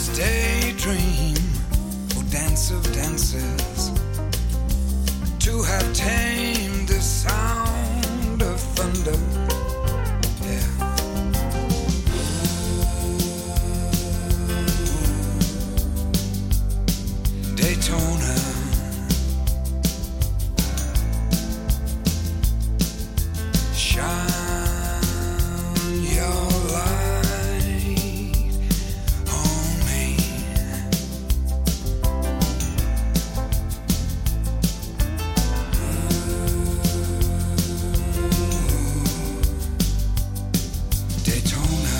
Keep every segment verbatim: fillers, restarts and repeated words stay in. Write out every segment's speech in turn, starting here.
this daydream, oh dance of dances, to have tamed the sound of thunder. Yeah. Daytona, shine your light on me. Daytona,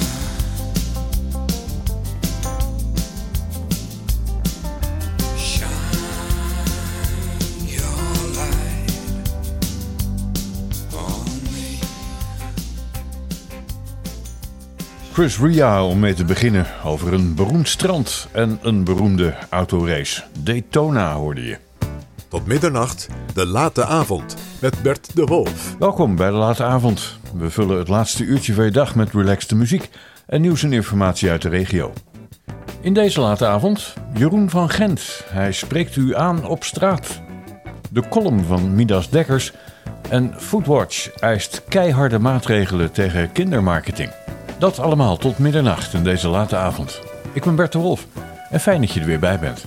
Chris Rea om mee te beginnen over een beroemd strand en een beroemde autorace. Daytona hoorde je. Tot middernacht, de late avond, met Bert de Wolf. Welkom bij de late avond. We vullen het laatste uurtje van je dag met relaxte muziek en nieuws en informatie uit de regio. In deze late avond, Jeroen van Gent. Hij spreekt u aan op straat. De column van Midas Dekkers en Foodwatch eist keiharde maatregelen tegen kindermarketing. Dat allemaal tot middernacht in deze late avond. Ik ben Bert de Wolf en fijn dat je er weer bij bent.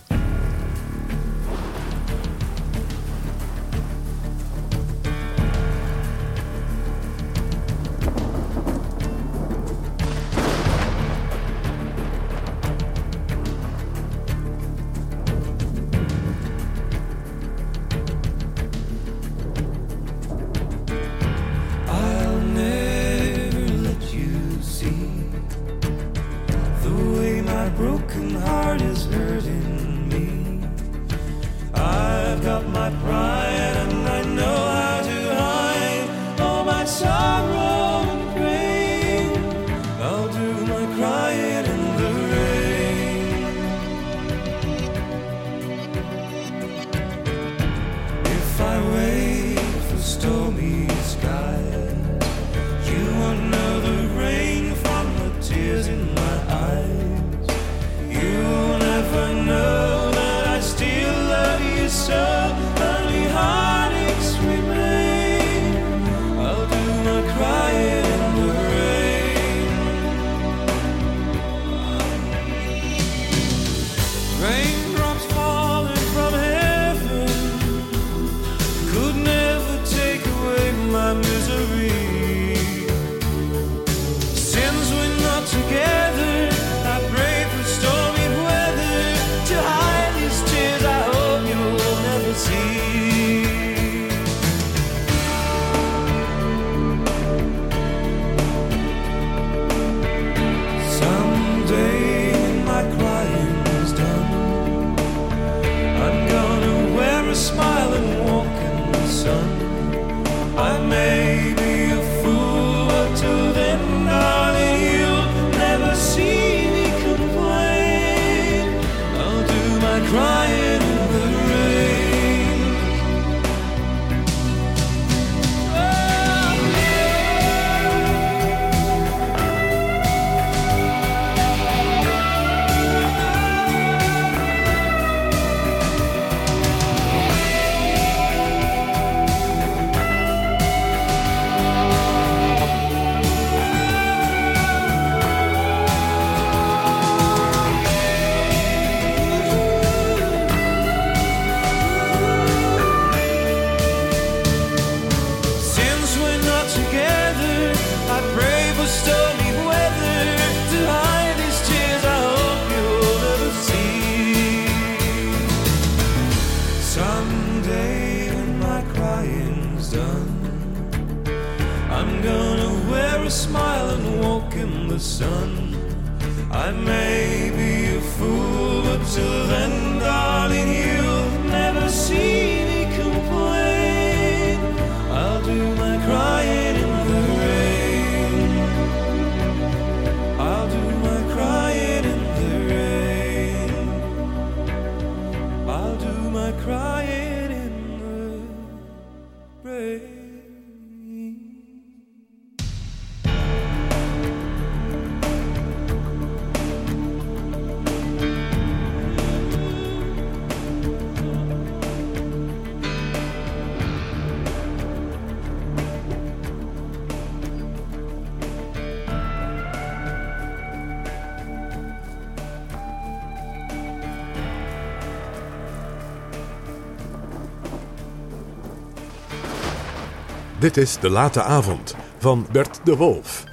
Dit is De Late Avond van Bert de Wolf.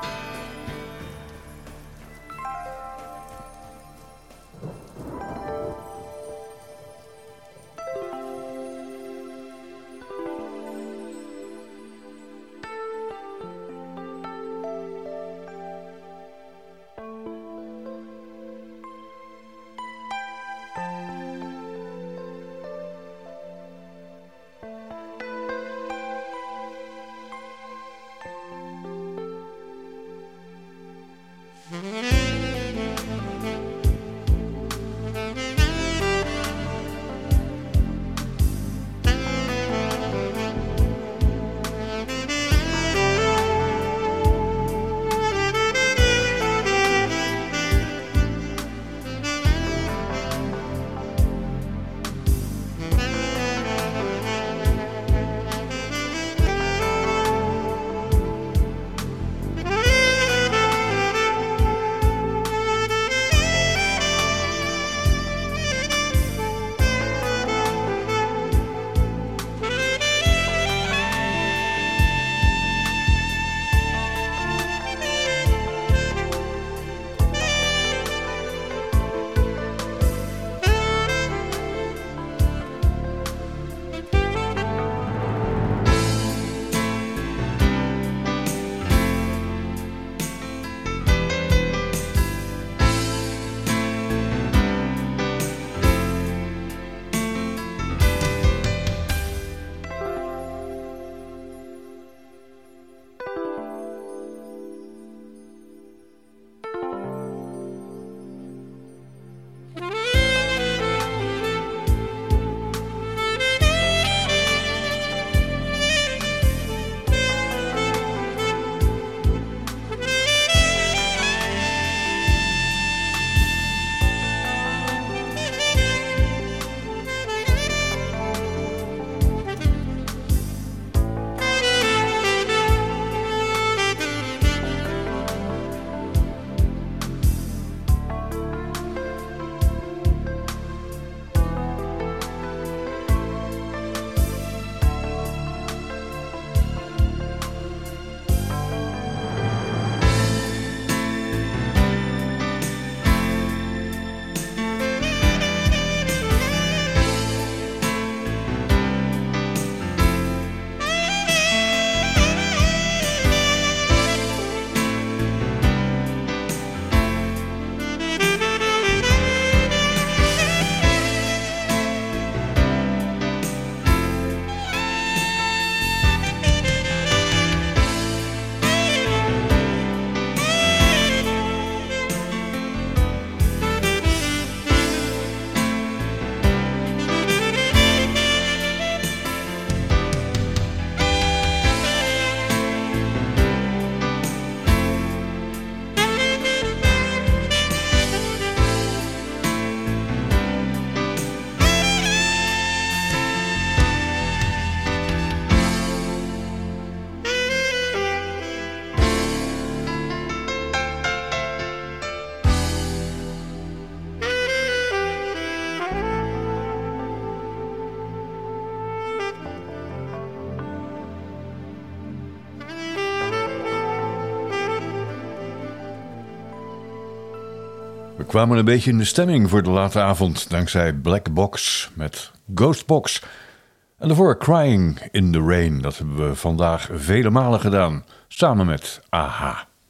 We kwamen een beetje in de stemming voor de late avond dankzij Black Box met Ghost Box. En daarvoor Crying in the Rain. Dat hebben we vandaag vele malen gedaan, samen met A H.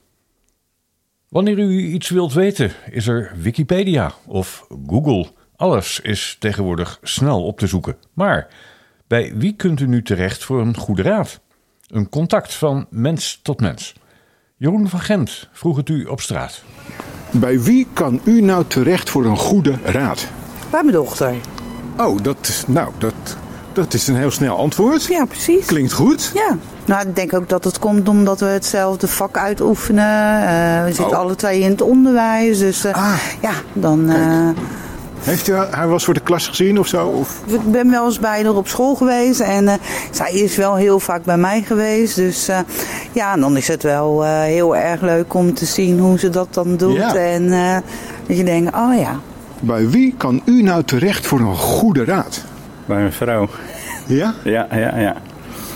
Wanneer u iets wilt weten, is er Wikipedia of Google. Alles is tegenwoordig snel op te zoeken. Maar bij wie kunt u nu terecht voor een goede raad? Een contact van mens tot mens. Jeroen van Gent vroeg het u op straat. Bij wie kan u nou terecht voor een goede raad? Bij mijn dochter. Oh, dat, nou, dat, dat is een heel snel antwoord. Ja, precies. Klinkt goed. Ja. Nou, ik denk ook dat het komt omdat we hetzelfde vak uitoefenen. Uh, we zitten oh. alle twee in het onderwijs. Dus uh, ah. ja, dan... Uh, Heeft u haar wel eens voor de klas gezien of zo? Of? Ik ben wel eens bij haar op school geweest. En uh, zij is wel heel vaak bij mij geweest. Dus uh, ja, dan is het wel uh, heel erg leuk om te zien hoe ze dat dan doet. Ja. En uh, dat je denkt, oh ja. Bij wie kan u nou terecht voor een goede raad? Bij mijn vrouw. Ja? Ja, ja, ja.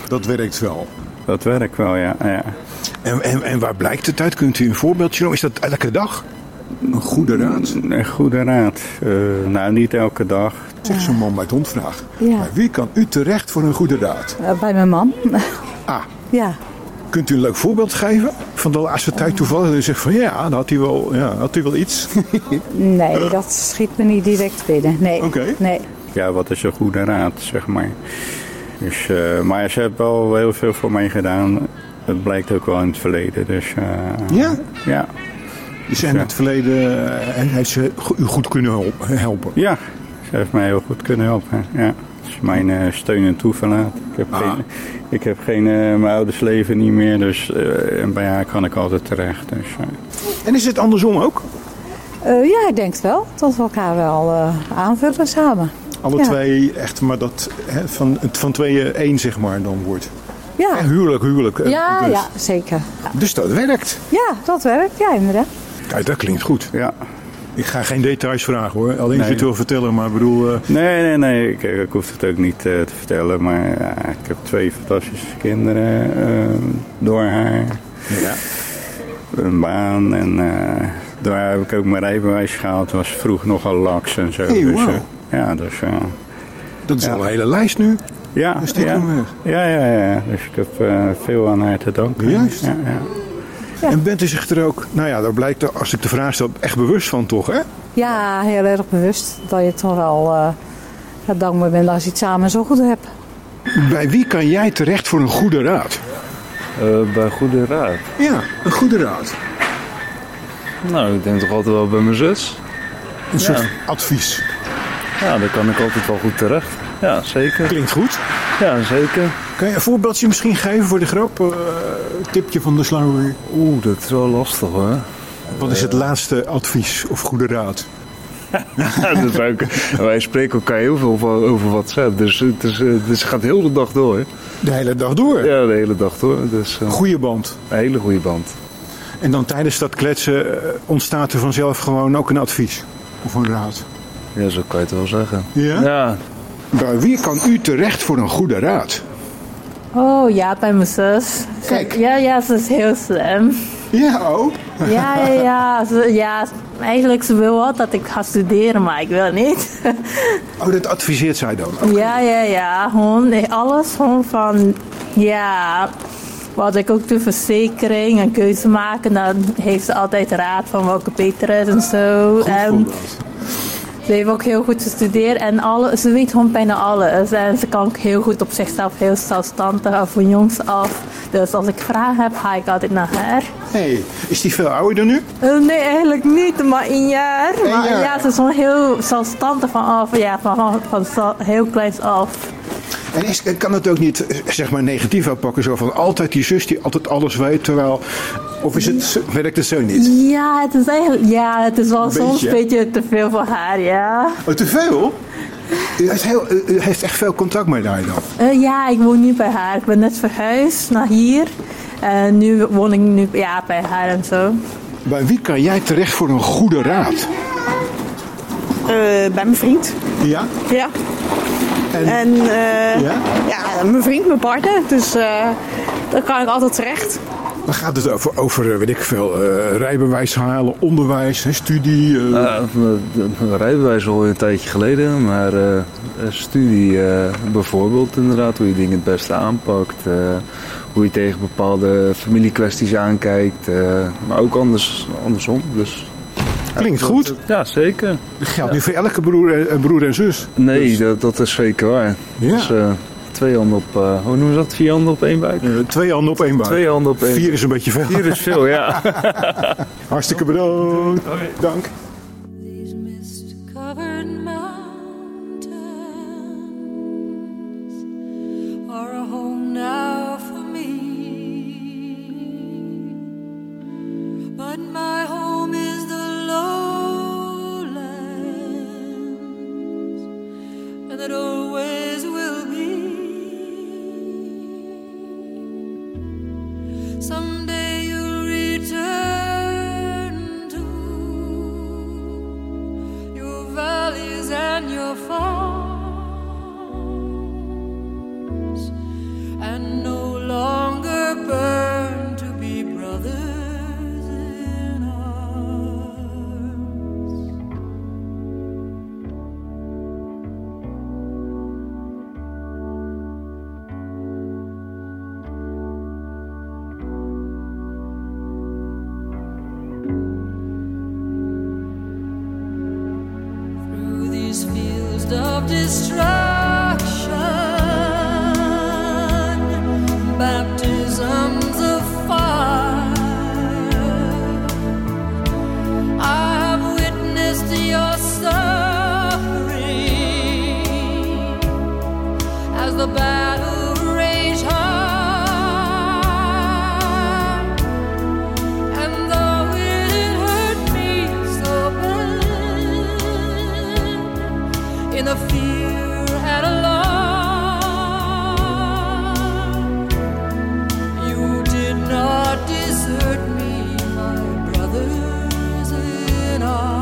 Dat werkt wel. Dat werkt wel, ja. ja. En, en, en waar blijkt het uit? Kunt u een voorbeeldje noemen? Is dat elke dag? Een goede raad? Een goede raad. Uh, nou, niet elke dag. Zeg zo'n man bij het hondvraag. Ja. Maar wie kan u terecht voor een goede raad? Uh, bij mijn man. Ah. Ja. Kunt u een leuk voorbeeld geven? Van de laatste tijd toevallig. En u zegt van ja, dan had hij wel, ja, had hij wel iets. Nee, dat schiet me niet direct binnen. Nee. Oké. Okay. Nee. Ja, wat is een goede raad, zeg maar. Dus, uh, maar ze heeft wel heel veel voor mij gedaan. Dat blijkt ook wel in het verleden. Dus, uh, ja? Ja. Dus in het verleden uh, heeft ze u goed kunnen helpen? Ja, ze heeft mij heel goed kunnen helpen. Ja. Dat is mijn uh, steun en toeverlaat. Ik heb ah. geen, ik heb geen uh, mijn ouders leven niet meer, dus uh, en bij haar kan ik altijd terecht. Dus, uh. En is het andersom ook? Uh, ja, ik denk het wel. Dat we elkaar wel uh, aanvullen samen. Alle ja. twee echt, maar dat hè, van, van tweeën één zeg maar dan wordt. Ja. En huwelijk, huwelijk. Ja, dus. ja zeker. Ja. Dus dat werkt. Ja, dat werkt. Ja, inderdaad. Kijk, dat klinkt goed. Ja. Ik ga geen details vragen hoor. Alleen nee. als je het wil vertellen, maar ik bedoel... Uh... Nee, nee, nee. Ik, ik hoef het ook niet uh, te vertellen. Maar ja, ik heb twee fantastische kinderen uh, door haar. Ja. Een baan en uh, daar heb ik ook mijn rijbewijs gehaald. Het was vroeg nogal laks en zo. Hey, wow. Dus, uh, ja, dus... Uh, dat is ja. al een hele lijst nu. Ja, ja. ja, ja, ja. Dus ik heb uh, veel aan haar te danken. Juist. Ja, ja. Ja. En bent u zich er ook, nou ja, daar blijkt er, als ik de vraag stel, echt bewust van toch, hè? Ja, heel erg bewust. Dat je toch wel uh, dankbaar bent als je het samen zo goed hebt. Bij wie kan jij terecht voor een goede raad? Uh, bij goede raad? Ja, een goede raad. Nou, ik denk toch altijd wel bij mijn zus. Een soort ja. advies. Ja, daar kan ik altijd wel goed terecht. Ja, zeker. Klinkt goed. Ja, zeker. Kan je een voorbeeldje misschien geven voor de grap? Uh, tipje van de sluier. Oeh, dat is wel lastig hoor. Wat is het uh, laatste advies of goede raad? Ja, dat is ook, wij spreken elkaar heel veel over WhatsApp. Dus het, is, dus het gaat heel de dag door. De hele dag door? Ja, de hele dag door. Dus, uh, goeie band? Een hele goede band. En dan tijdens dat kletsen uh, ontstaat er vanzelf gewoon ook een advies? Of een raad? Ja, zo kan je het wel zeggen. Ja? Ja. Bij wie kan u terecht voor een goede raad? Oh ja, bij mijn zus. Kijk. Ja, ja, ze is heel slim. Ja, oh? Ja, ja, ja, ze, ja. Eigenlijk ze wil wel dat ik ga studeren, maar ik wil niet. Oh, dat adviseert zij dan? Okay. Ja, ja, ja. Gewoon alles gewoon van, ja... Wat ik ook de verzekering en keuze maken, dan heeft ze altijd raad van welke beter is en zo. Goed en ze heeft ook heel goed gestudeerd en alle, ze weet gewoon bijna alles. En ze kan ook heel goed op zichzelf, heel zelfstandig van jongs af. Dus als ik vragen heb, ga ik altijd naar haar. Hey, is die veel ouder dan nu? Uh, nee, eigenlijk niet, maar een jaar. Een maar jaar. ja, ze is gewoon heel zelfstandig vanaf, ja, van, van, van, van heel kleins af. En is, kan het ook niet, zeg maar, negatief uitpakken, zo van altijd die zus die altijd alles weet, terwijl... Of is het, werkt het zo niet? Ja, het is eigenlijk, ja, het is wel een soms beetje. een beetje te veel voor haar, ja. Oh, te veel? U heeft, heel, u heeft echt veel contact met haar dan? Uh, ja, ik woon nu bij haar. Ik ben net verhuisd naar hier. En nu woon ik nu ja, bij haar en zo. Bij wie kan jij terecht voor een goede raad? Uh, bij mijn vriend. Ja? Ja. En, en uh, ja? ja, mijn vriend, mijn partner. Dus uh, daar kan ik altijd terecht. Dan gaat het over, over weet ik veel, uh, rijbewijs halen, onderwijs, hè, studie. Uh... Uh, rijbewijs al een tijdje geleden, maar uh, studie uh, bijvoorbeeld inderdaad, hoe je dingen het beste aanpakt. Uh, hoe je tegen bepaalde familiekwesties aankijkt, uh, maar ook anders, andersom. Dus, Klinkt goed. Ja, zeker. Dat geldt nu voor elke broer en, broer en zus. Nee, dus. dat, dat is zeker waar. Ja. Dus, uh, twee handen op, uh, hoe noemen ze dat? Vier handen op één buik? Uh, twee handen op één buik. Twee handen op één. Vier is een beetje veel. Vier is veel, ja. Hartstikke bedankt. Okay. Dank. And these fields of destruction, baptisms of fire. I've witnessed your suffering as the battle raged high, and though it hurt me so bad, in the fear and alarm, you did not desert me, my brothers in arms.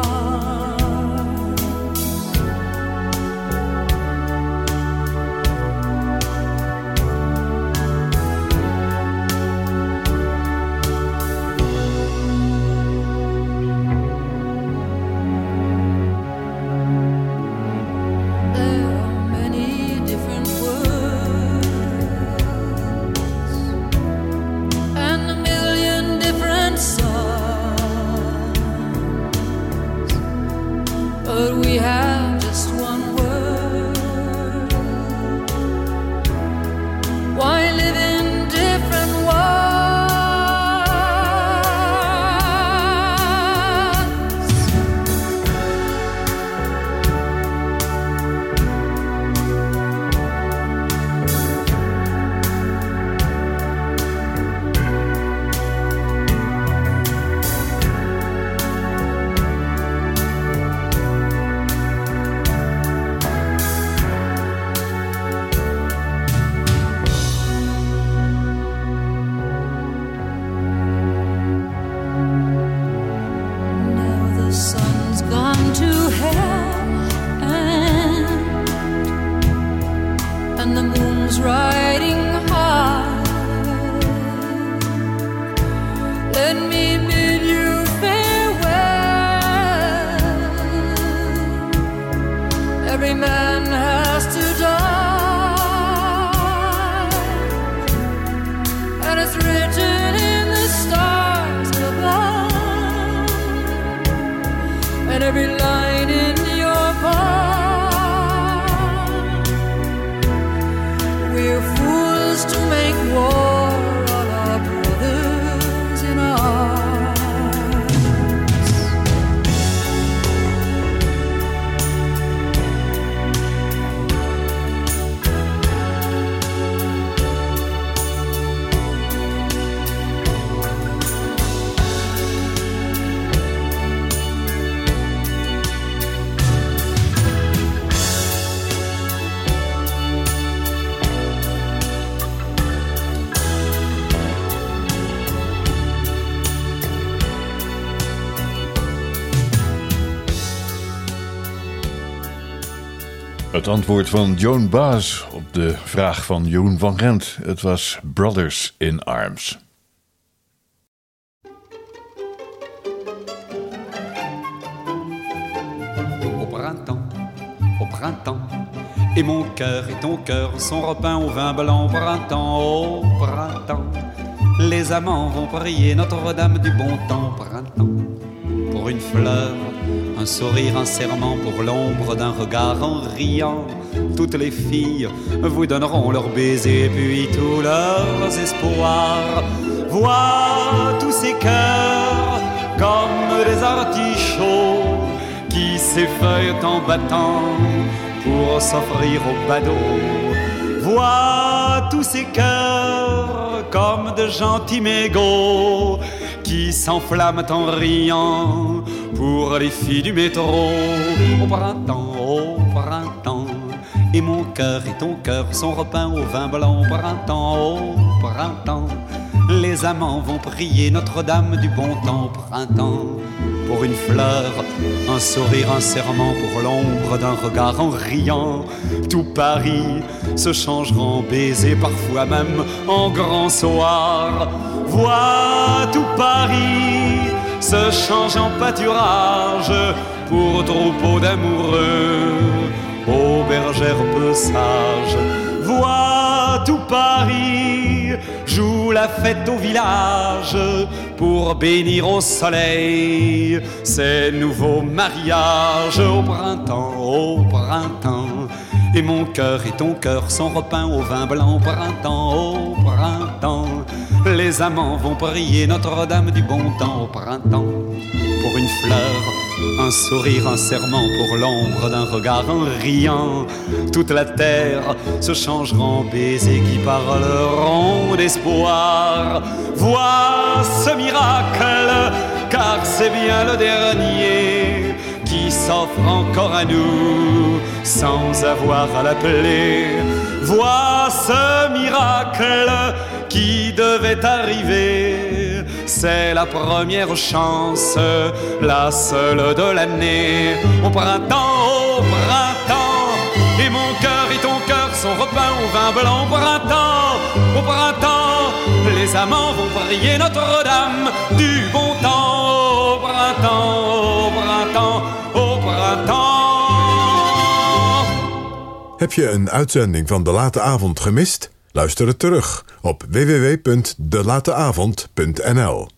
There are many different words and a million different songs, but we have just one word. Why live in different worlds? Now the sun's gone to hell, and, and the moon's riding high. Let me bid you farewell. Every man has to die, and it's written in the stars above, and every line in your palm. We're fools to make war on our brothers in arms. Het antwoord van Joan Baez op de vraag van Jeroen van Gent. Het was Brothers in Arms. Au printemps, au printemps, et mon cœur et ton cœur sont repeints au vin blanc. Au printemps, au printemps, les amants vont prier Notre-Dame du bon temps. Au printemps, pour une fleur, un sourire, un serment, pour l'ombre d'un regard en riant. Toutes les filles vous donneront leurs baisers et puis tous leurs espoirs. Vois tous ces cœurs comme des artichauts qui s'effeuillent en battant pour s'offrir au badaud. Vois tous ces cœurs comme de gentils mégots qui s'enflamment en riant pour les filles du métro. Au printemps, au printemps, et mon cœur et ton cœur sont repeints au vin blanc. Au printemps, au printemps, les amants vont prier Notre-Dame du bon temps. Au printemps, pour une fleur, un sourire, un serment, pour l'ombre d'un regard en riant. Tout Paris se changera en baiser, parfois même en grand soir. Vois tout Paris se change en pâturage pour troupeau d'amoureux, aux bergères peu sages. Vois tout Paris joue la fête au village pour bénir au soleil ces nouveaux mariages au printemps, au printemps. Et mon cœur et ton cœur sont repeints au vin blanc au printemps, au printemps. Les amants vont prier Notre-Dame du bon temps au printemps. Pour une fleur, un sourire, un serment, pour l'ombre d'un regard, un riant. Toute la terre se changera en baisers qui parleront d'espoir. Vois ce miracle, car c'est bien le dernier qui s'offre encore à nous sans avoir à l'appeler. Vois ce miracle qui devait arriver, c'est la première chance, la seule de l'année. Au printemps, au printemps, et mon cœur et ton cœur sont repeints au vin blanc. Au printemps, au printemps, les amants vont prier Notre-Dame du bon temps. Au printemps, au printemps, au printemps. Heb je een uitzending van De Late Avond gemist? Luister het terug op w w w punt de late avond punt n l.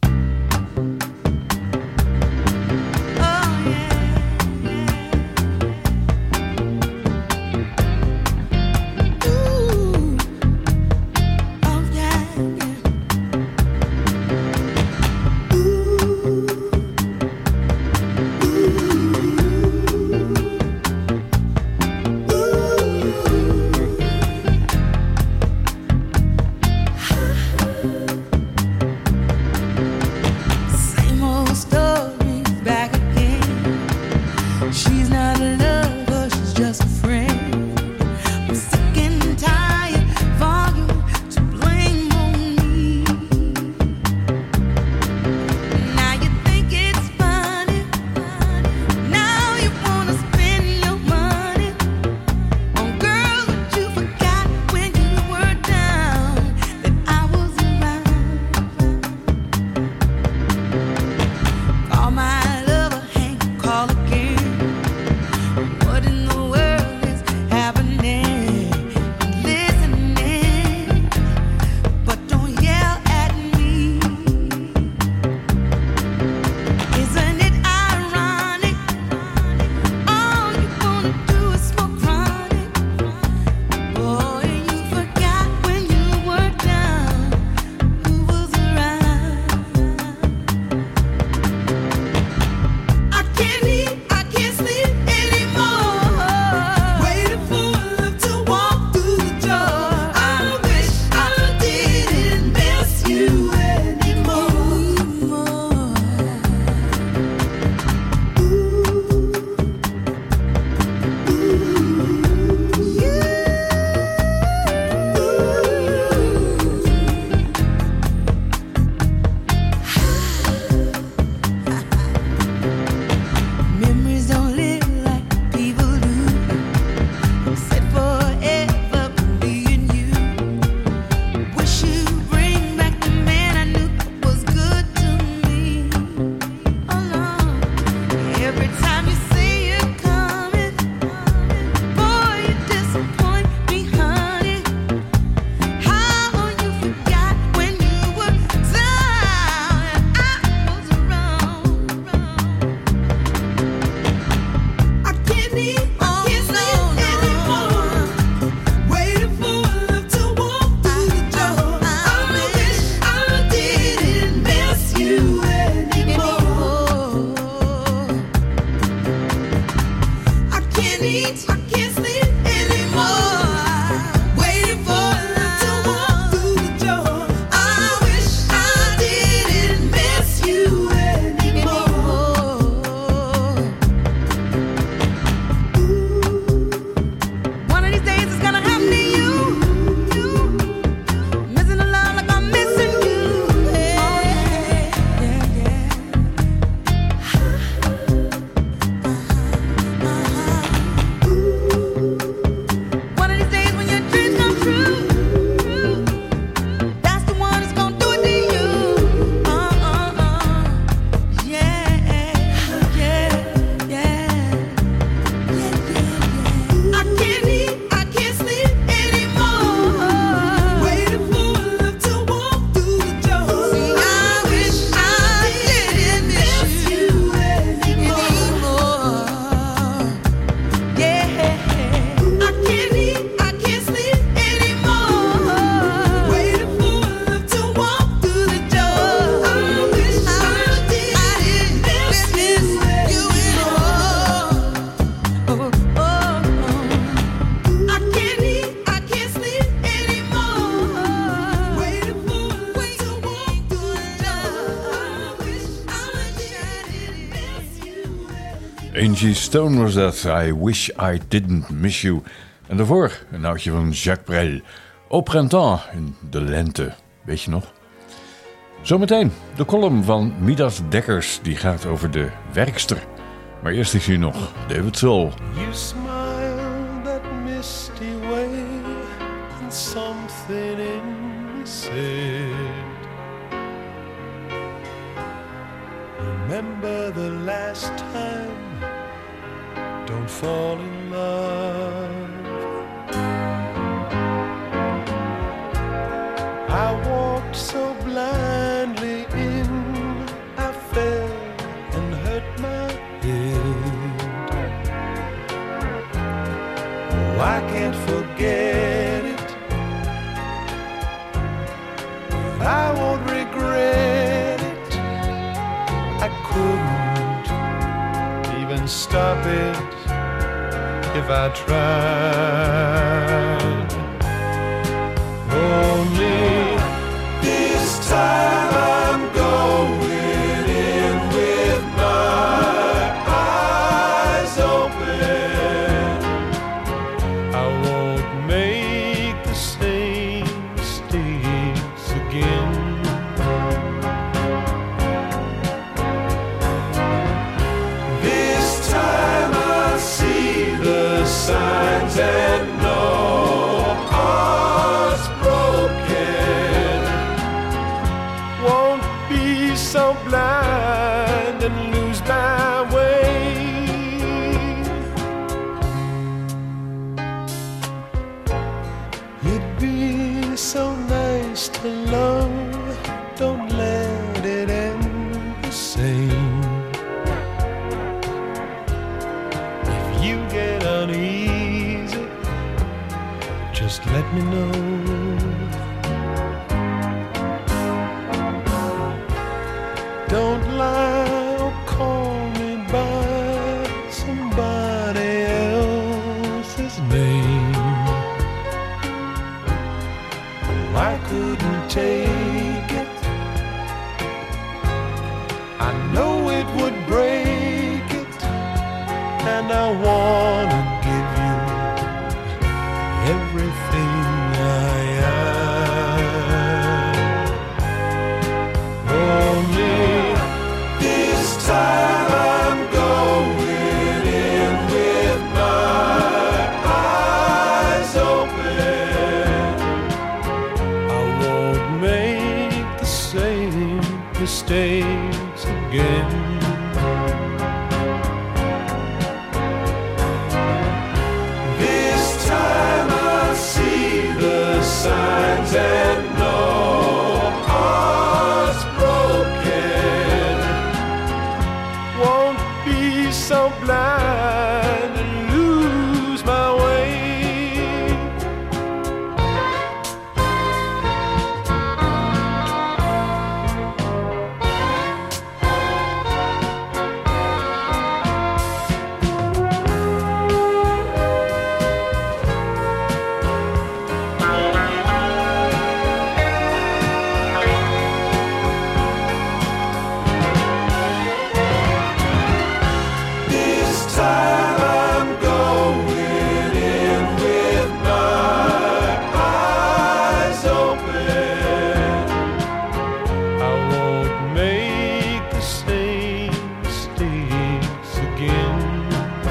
Angie Stone was dat. I wish I didn't miss you. En daarvoor een oudje van Jacques Brel. Au printemps, in de lente. Weet je nog? Zometeen de column van Midas Dekkers. Die gaat over de werkster. Maar eerst is hier nog David Soul. You smile that misty way, and something in me said, remember the last time, don't fall in love. I walked so blindly in, I fell and hurt my head. Oh, I can't forget it, but I won't regret it. I couldn't even stop it if I tried. Only this time I'm going in with my eyes open. I won't make the same mistakes again. This time I see the signs and know heart's broken. Won't be so blind and lose my way. It'd be so nice to love, don't let it end the same. If you get uneasy, just let me know. Don't lie or call me by somebody else's name. I couldn't take it, I know it would break it, and I wanna give you everything I am. Only this time I'm going in with my eyes open. I won't make the same mistakes again. This time I see the signs and know heart's broken. Won't be so blind and lose my way. This time I'm going in with my eyes open. I won't make the same mistakes again.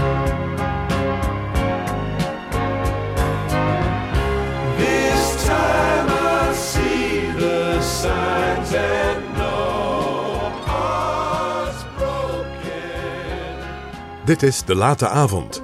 This time I see the signs and know heart's broken. Dit is De Late Avond.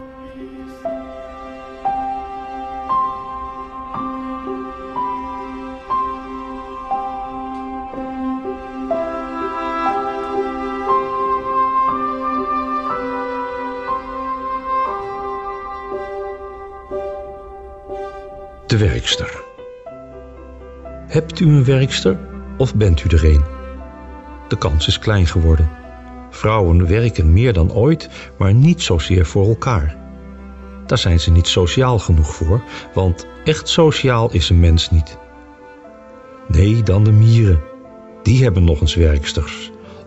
De werkster. Hebt u een werkster of bent u er een? De kans is klein geworden. Vrouwen werken meer dan ooit, maar niet zozeer voor elkaar. Daar zijn ze niet sociaal genoeg voor, want echt sociaal is een mens niet. Nee, dan de mieren. Die hebben nog eens werksters.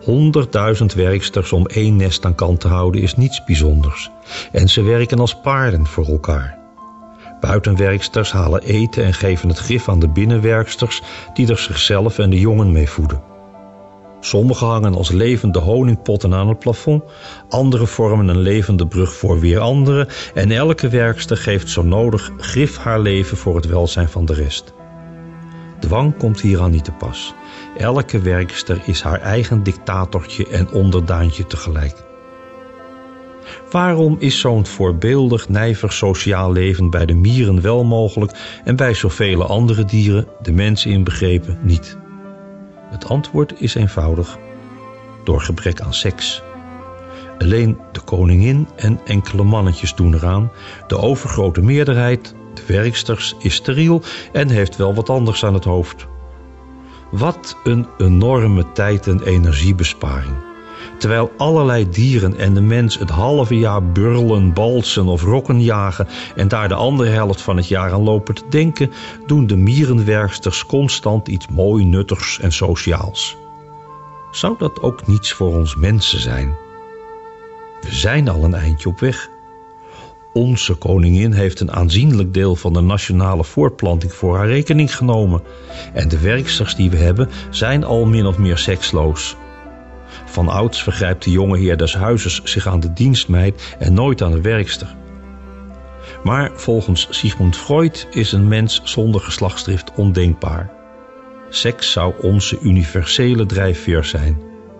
Honderdduizend werksters om één nest aan kant te houden is niets bijzonders. En ze werken als paarden voor elkaar. Buitenwerksters halen eten en geven het gif aan de binnenwerksters die er zichzelf en de jongen mee voeden. Sommigen hangen als levende honingpotten aan het plafond, anderen vormen een levende brug voor weer anderen en elke werkster geeft zo nodig grif haar leven voor het welzijn van de rest. Dwang komt hieraan niet te pas. Elke werkster is haar eigen dictatortje en onderdaantje tegelijk. Waarom is zo'n voorbeeldig, nijver sociaal leven bij de mieren wel mogelijk en bij zoveel andere dieren, de mens inbegrepen, niet? Het antwoord is eenvoudig: door gebrek aan seks. Alleen de koningin en enkele mannetjes doen eraan. De overgrote meerderheid, de werksters, is steriel en heeft wel wat anders aan het hoofd. Wat een enorme tijd- en energiebesparing. Terwijl allerlei dieren en de mens het halve jaar burlen, balsen of rokken jagen en daar de andere helft van het jaar aan lopen te denken, doen de mierenwerksters constant iets mooi, nuttigs en sociaals. Zou dat ook niets voor ons mensen zijn? We zijn al een eindje op weg. Onze koningin heeft een aanzienlijk deel van de nationale voortplanting voor haar rekening genomen. En de werksters die we hebben zijn al min of meer seksloos. Van ouds vergrijpt de jonge heer des huizes zich aan de dienstmeid en nooit aan de werkster. Maar volgens Sigmund Freud is een mens zonder geslachtsdrift ondenkbaar. Seks zou onze universele drijfveer zijn.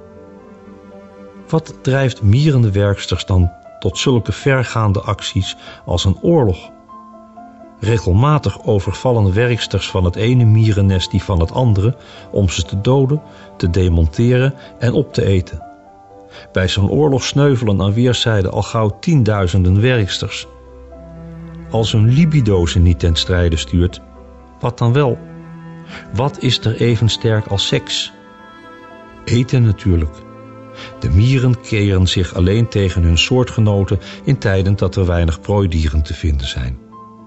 Wat drijft mierende werksters dan tot zulke vergaande acties als een oorlog? Regelmatig overvallen werksters van het ene mierennest die van het andere om ze te doden, te demonteren en op te eten. Bij zo'n oorlog sneuvelen aan weerszijden al gauw tienduizenden werksters. Als hun libido ze niet ten strijde stuurt, wat dan wel? Wat is er even sterk als seks? Eten natuurlijk. De mieren keren zich alleen tegen hun soortgenoten in tijden dat er weinig prooidieren te vinden zijn.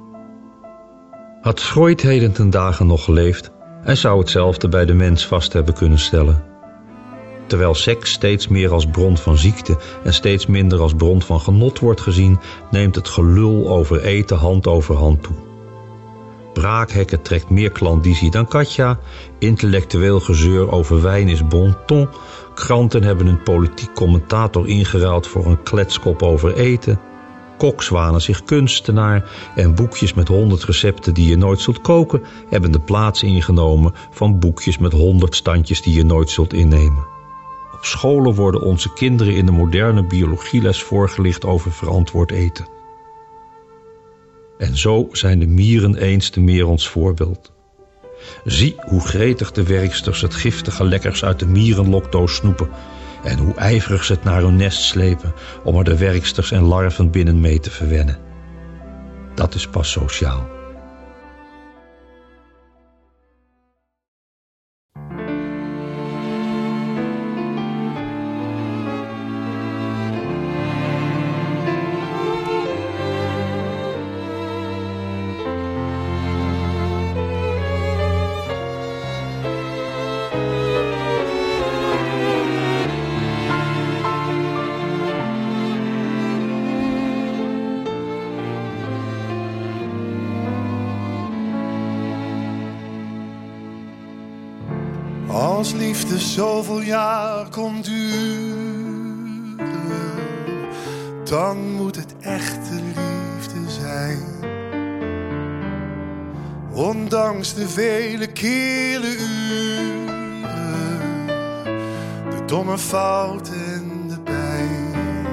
Had Freud heden ten dagen nog geleefd, hij zou hetzelfde bij de mens vast hebben kunnen stellen. Terwijl seks steeds meer als bron van ziekte en steeds minder als bron van genot wordt gezien, neemt het gelul over eten hand over hand toe. Braakhekken trekt meer klandizie dan Katja, intellectueel gezeur over wijn is bon ton, kranten hebben een politiek commentator ingeruild voor een kletskop over eten, koks wanen zich kunstenaar en boekjes met honderd recepten die je nooit zult koken hebben de plaats ingenomen van boekjes met honderd standjes die je nooit zult innemen. Op scholen worden onze kinderen in de moderne biologieles voorgelicht over verantwoord eten. En zo zijn de mieren eens te meer ons voorbeeld. Zie hoe gretig de werksters het giftige lekkers uit de mierenlokdoos snoepen en hoe ijverig ze het naar hun nest slepen om er de werksters en larven binnen mee te verwennen. Dat is pas sociaal. Als liefde zoveel jaar komt duren, dan moet het echte liefde zijn. Ondanks de vele kille uren, de domme fouten en de pijn.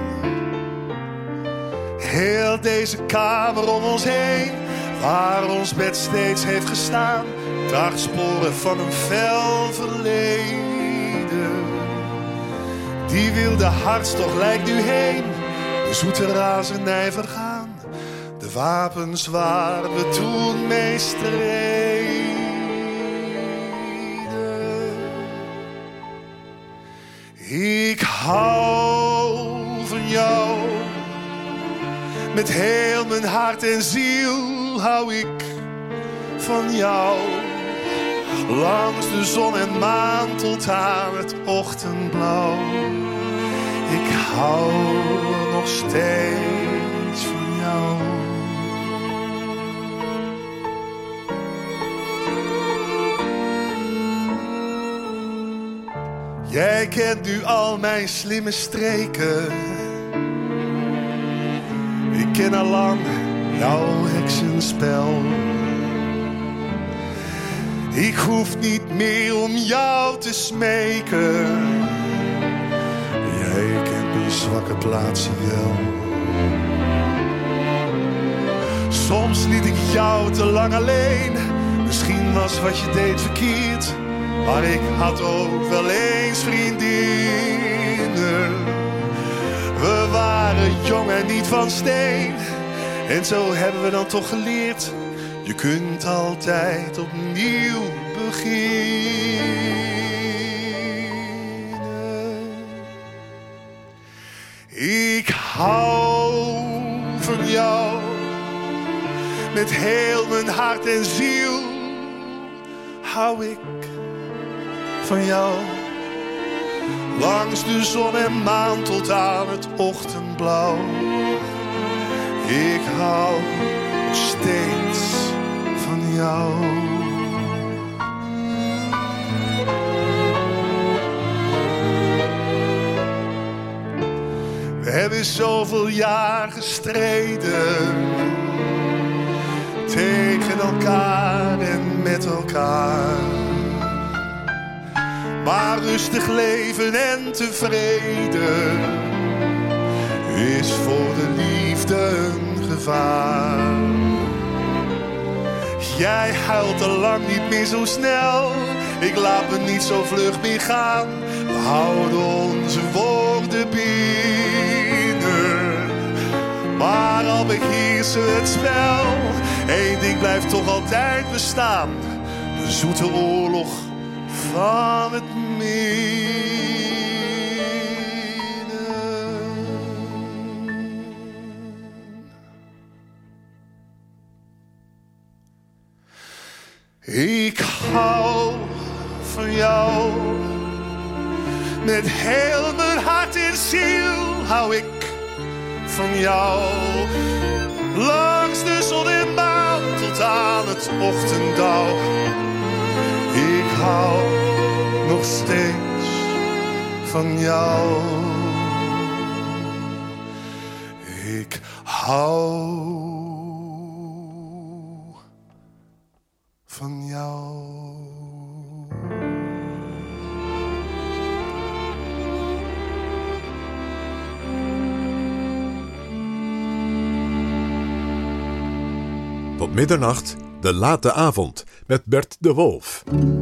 Heel deze kamer om ons heen, waar ons bed steeds heeft gestaan, draagt sporen van een fel verleden. Die wilde hartstocht lijkt nu heen, de zoete razernij vergaan, de wapens waar we toen mee streden. Ik hou van jou, met heel mijn hart en ziel hou ik van jou. langs de zon en maan tot aan het ochtendblauw. Ik hou nog steeds van jou. Jij kent nu al mijn slimme streken. Ik ken al lang jouw heksenspel. Ik hoef niet meer om jou te smeken. Jij kent mijn zwakke plaatsen wel. Soms liet ik jou te lang alleen. Misschien was wat je deed verkeerd. Maar ik had ook wel eens vriendinnen. We waren jong en niet van steen. En zo hebben we dan toch geleerd. Je kunt altijd opnieuw beginnen. Ik hou van jou. Met heel mijn hart en ziel hou ik van jou. Langs de zon en maan tot aan het ochtendblauw. Ik hou nog steeds van jou. We hebben zoveel jaar gestreden. Tegen elkaar en met elkaar. Maar rustig leven en tevreden is voor de liefde een gevaar. Jij huilt al lang niet meer zo snel. Ik laat me niet zo vlug meer gaan. We houden onze woorden binnen. Maar al beheersen we het spel. Eén ding blijft toch altijd bestaan. De zoete oorlog van het midden. Ik hou van jou. Met heel mijn hart en ziel hou ik van jou. Langs de zon en maan tot aan het ochtenddauw. Ik hou nog steeds van jou. Ik hou van jou. Tot middernacht, de late avond, met Bert de Wolf.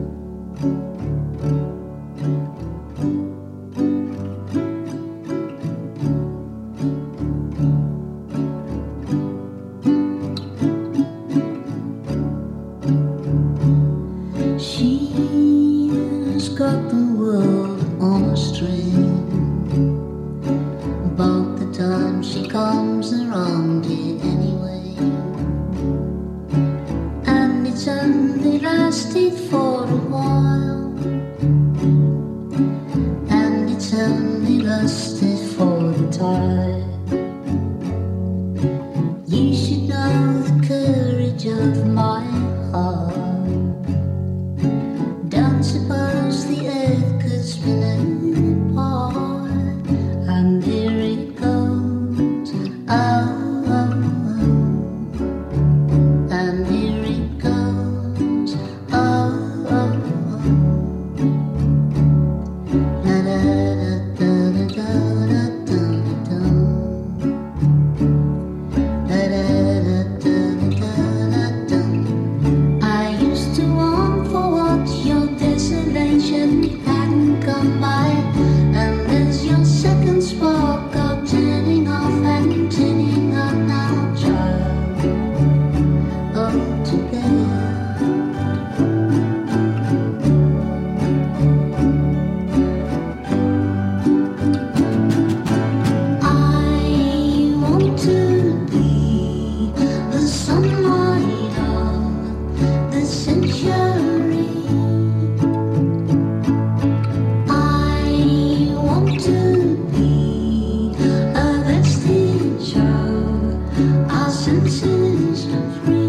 She's got the world on a string. About the time she comes around it anyway. And it's only lasted for a while. And it's only lasted for the time. You should know the courage of my heart. Don't suppose the earth could spin apart. And here it goes, oh, oh, oh. And here it goes, oh, oh, oh. La da da da da da da da da. senses are free.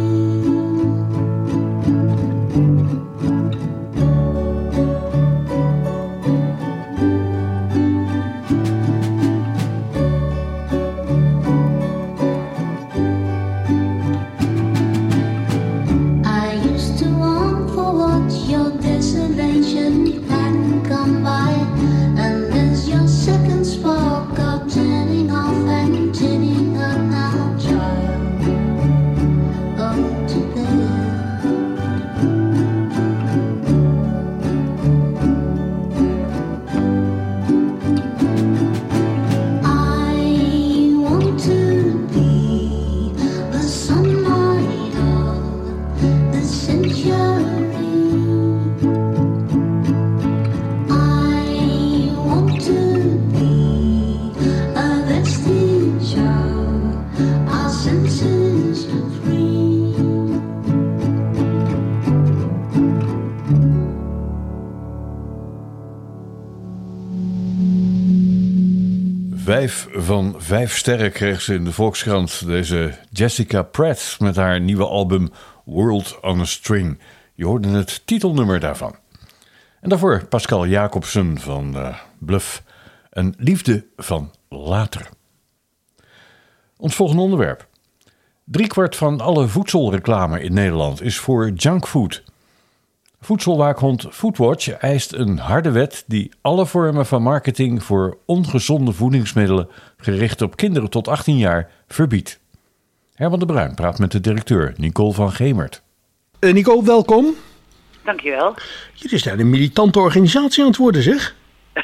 Vijf van vijf sterren kreeg ze in de Volkskrant. Deze Jessica Pratt met haar nieuwe album World on a String. Je hoorde het titelnummer daarvan. En daarvoor Pascal Jacobsen van uh, Bluff. Een liefde van later. Ons volgende onderwerp. Driekwart van alle voedselreclame in Nederland is voor junkfood. Voedselwaakhond Foodwatch eist een harde wet die alle vormen van marketing voor ongezonde voedingsmiddelen gericht op kinderen tot achttien jaar verbiedt. Herman de Bruin praat met de directeur Nicole van Gemert. Uh, Nicole, welkom. Dankjewel. Jullie zijn een militante organisatie aan het worden, zeg.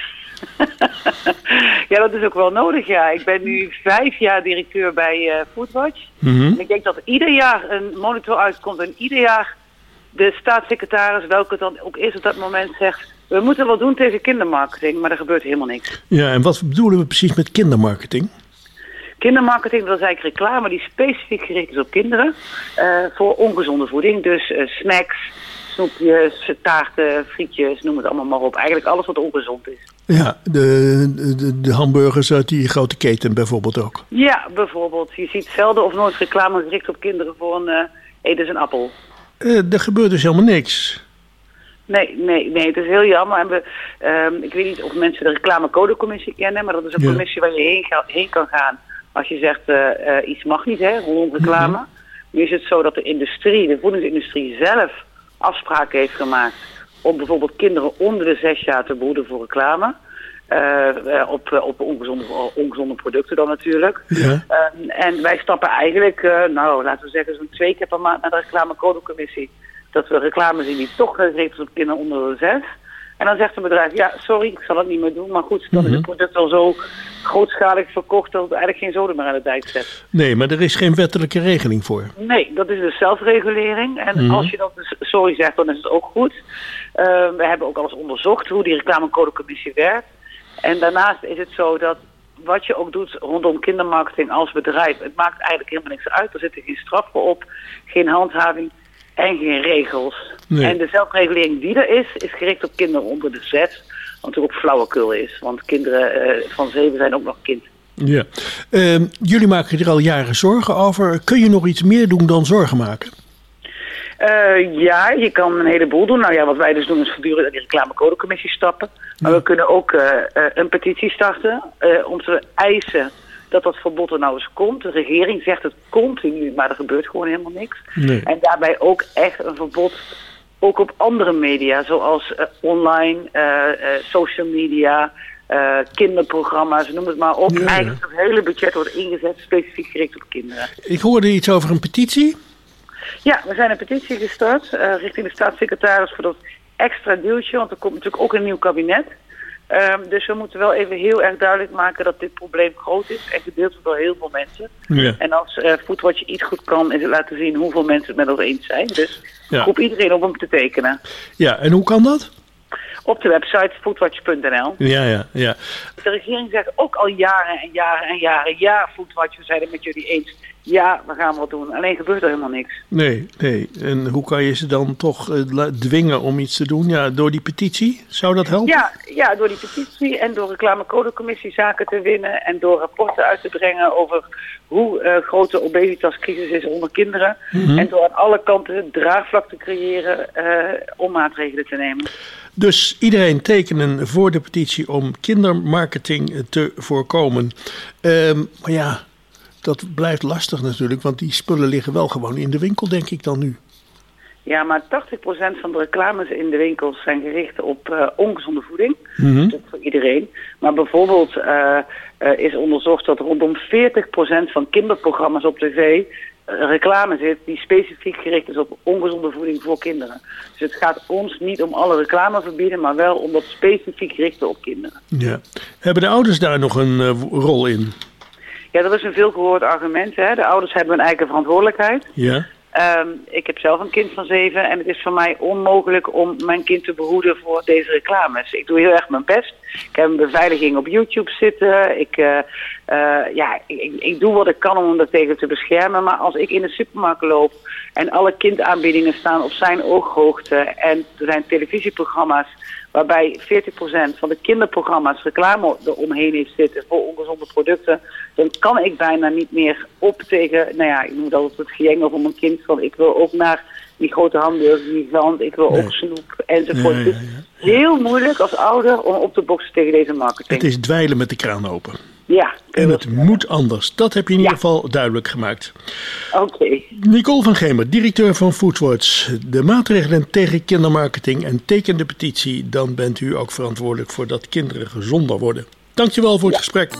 Ja, dat is ook wel nodig, ja. Ik ben nu vijf jaar directeur bij uh, Foodwatch. Mm-hmm. En ik denk dat ieder jaar een monitor uitkomt en ieder jaar de staatssecretaris, welke het dan ook is op dat moment, zegt: we moeten wat doen tegen kindermarketing, maar er gebeurt helemaal niks. Ja, en wat bedoelen we precies met kindermarketing? Kindermarketing, dat is eigenlijk reclame die specifiek gericht is op kinderen uh, voor ongezonde voeding. Dus uh, snacks, snoepjes, taarten, frietjes, noem het allemaal maar op. Eigenlijk alles wat ongezond is. Ja, de, de, de hamburgers uit die grote keten bijvoorbeeld ook. Ja, bijvoorbeeld. Je ziet zelden of nooit reclame gericht op kinderen voor een, uh, eet eens een appel. Uh, er gebeurt dus helemaal niks. Nee, nee, nee, het is heel jammer. En we, um, ik weet niet of mensen de reclamecodecommissie kennen, maar dat is een ja. commissie waar je heen, ga, heen kan gaan als je zegt uh, uh, iets mag niet, hè, rondom reclame. Mm-hmm. Nu is het zo dat de industrie, de voedingsindustrie zelf afspraken heeft gemaakt om bijvoorbeeld kinderen onder de zes jaar te behoeden voor reclame. Uh, uh, op, uh, op ongezonde, ongezonde producten dan natuurlijk. Ja. Uh, en wij stappen eigenlijk, uh, nou laten we zeggen, zo'n twee keer per maand naar de reclamecodecommissie. Dat we reclame zien die toch gericht is op kinderen onder de zes. En dan zegt een bedrijf, ja sorry, ik zal het niet meer doen. Maar goed, dan mm-hmm. is het product al zo grootschalig verkocht dat het eigenlijk geen zoden meer aan de dijk zet. Nee, maar er is geen wettelijke regeling voor. Nee, dat is dus zelfregulering. En mm-hmm. als je dan dus sorry zegt, dan is het ook goed. Uh, we hebben ook al eens onderzocht hoe die reclamecodecommissie werkt. En daarnaast is het zo dat wat je ook doet rondom kindermarketing als bedrijf, het maakt eigenlijk helemaal niks uit. Er zitten geen straffen op, geen handhaving en geen regels. Nee. En de zelfregulering die er is, is gericht op kinderen onder de zes. Wat natuurlijk ook flauwekul is, want kinderen uh, van zeven zijn ook nog kind. Ja. Uh, jullie maken er al jaren zorgen over. Kun je nog iets meer doen dan zorgen maken? Uh, ja, je kan een heleboel doen. Nou ja, wat wij dus doen is voortdurend aan die reclamecodecommissie stappen. Maar ja. we kunnen ook uh, uh, een petitie starten uh, om te eisen dat dat verbod er nou eens komt. De regering zegt het continu, maar er gebeurt gewoon helemaal niks. Nee. En daarbij ook echt een verbod ook op andere media, zoals uh, online, uh, uh, social media, uh, kinderprogramma's, noem het maar op. Ja. Eigenlijk het hele budget wordt ingezet specifiek gericht op kinderen. Ik hoorde iets over een petitie. Ja, we zijn een petitie gestart uh, richting de staatssecretaris voor dat extra deeltje, want er komt natuurlijk ook een nieuw kabinet. Um, dus we moeten wel even heel erg duidelijk maken dat dit probleem groot is en gedeeld wordt door heel veel mensen. Ja. En als uh, Foodwatch iets goed kan, is het laten zien hoeveel mensen het met ons eens zijn. Dus ja. ik roep iedereen op om te tekenen. Ja, en hoe kan dat? Op de website foodwatch punt n l. Ja, ja, ja. De regering zegt ook al jaren en jaren en jaren, ja Foodwatch, we zijn het met jullie eens. ja, we gaan wat doen. Alleen gebeurt er helemaal niks. Nee, nee. En hoe kan je ze dan toch uh, la- dwingen om iets te doen? Ja, door die petitie? Zou dat helpen? Ja, ja, door die petitie en door reclamecodecommissie zaken te winnen en door rapporten uit te brengen over hoe uh, groot de obesitascrisis is onder kinderen. Mm-hmm. En door aan alle kanten draagvlak te creëren uh, om maatregelen te nemen. Dus iedereen tekenen voor de petitie om kindermarketing te voorkomen. Um, maar ja, dat blijft lastig natuurlijk, want die spullen liggen wel gewoon in de winkel, denk ik dan nu. Ja, maar tachtig procent van de reclames in de winkels zijn gericht op uh, ongezonde voeding. Mm-hmm. Dat is voor iedereen. Maar bijvoorbeeld uh, uh, is onderzocht dat rondom veertig procent van kinderprogramma's op tv uh, reclame zit die specifiek gericht is op ongezonde voeding voor kinderen. Dus het gaat ons niet om alle reclame verbieden, maar wel om dat specifiek richten op kinderen. Ja. Hebben de ouders daar nog een uh, rol in? Ja, dat is een veelgehoord argument. Hè. De ouders hebben hun eigen verantwoordelijkheid. Ja. Um, ik heb zelf een kind van zeven en het is voor mij onmogelijk om mijn kind te behoeden voor deze reclames. Ik doe heel erg mijn best. Ik heb een beveiliging op YouTube zitten. Ik, uh, uh, ja, ik, ik doe wat ik kan om hem daartegen te beschermen. Maar als ik in de supermarkt loop en alle kindaanbiedingen staan op zijn ooghoogte en er zijn televisieprogramma's waarbij veertig procent van de kinderprogramma's reclame eromheen heeft zitten voor ongezonde producten, dan kan ik bijna niet meer op tegen, nou ja, ik noem dat altijd het gejengel van mijn kind, van ik wil ook naar die grote hamburgers, die gigant, ik wil nee. ook snoep enzovoort. Ja, ja, ja. Het is heel moeilijk als ouder om op te boksen tegen deze marketing. Het is dweilen met de kraan open. Ja. En het moet anders. Dat heb je in ja. ieder geval duidelijk gemaakt. Oké. Okay. Nicole van Gemer, directeur van Foodwatch. De maatregelen tegen kindermarketing en teken de petitie. Dan bent u ook verantwoordelijk voor dat kinderen gezonder worden. Dankjewel voor het ja. gesprek.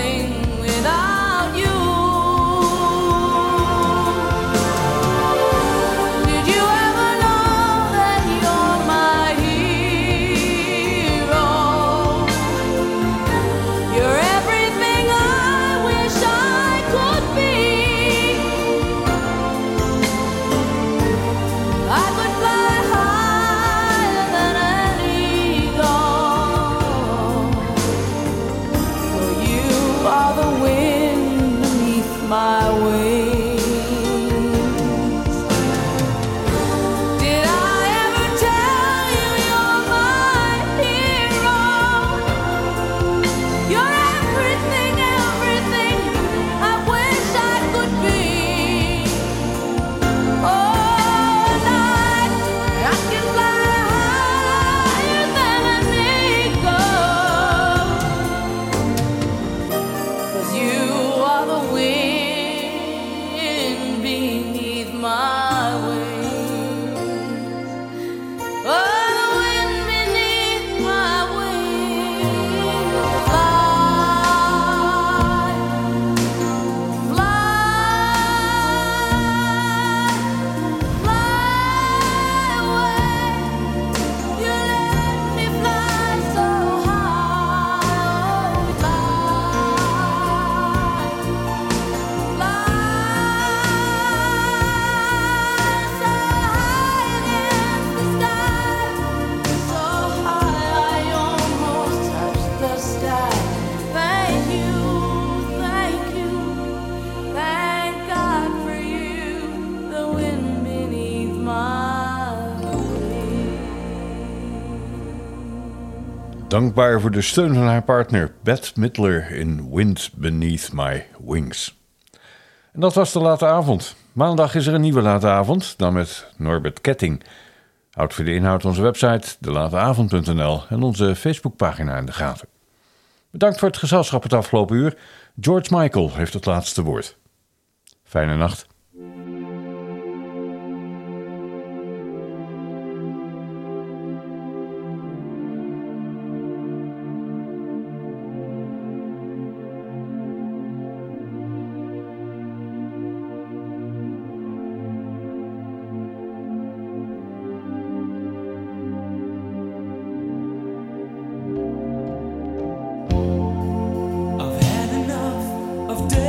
Without you dankbaar voor de steun van haar partner Bette Midler in Wind Beneath My Wings. En dat was de late avond. Maandag is er een nieuwe late avond, dan met Norbert Ketting. Houd voor de inhoud onze website de late avond punt n l en onze Facebookpagina in de gaten. Bedankt voor het gezelschap het afgelopen uur. George Michael heeft het laatste woord. Fijne nacht. I've had enough of days.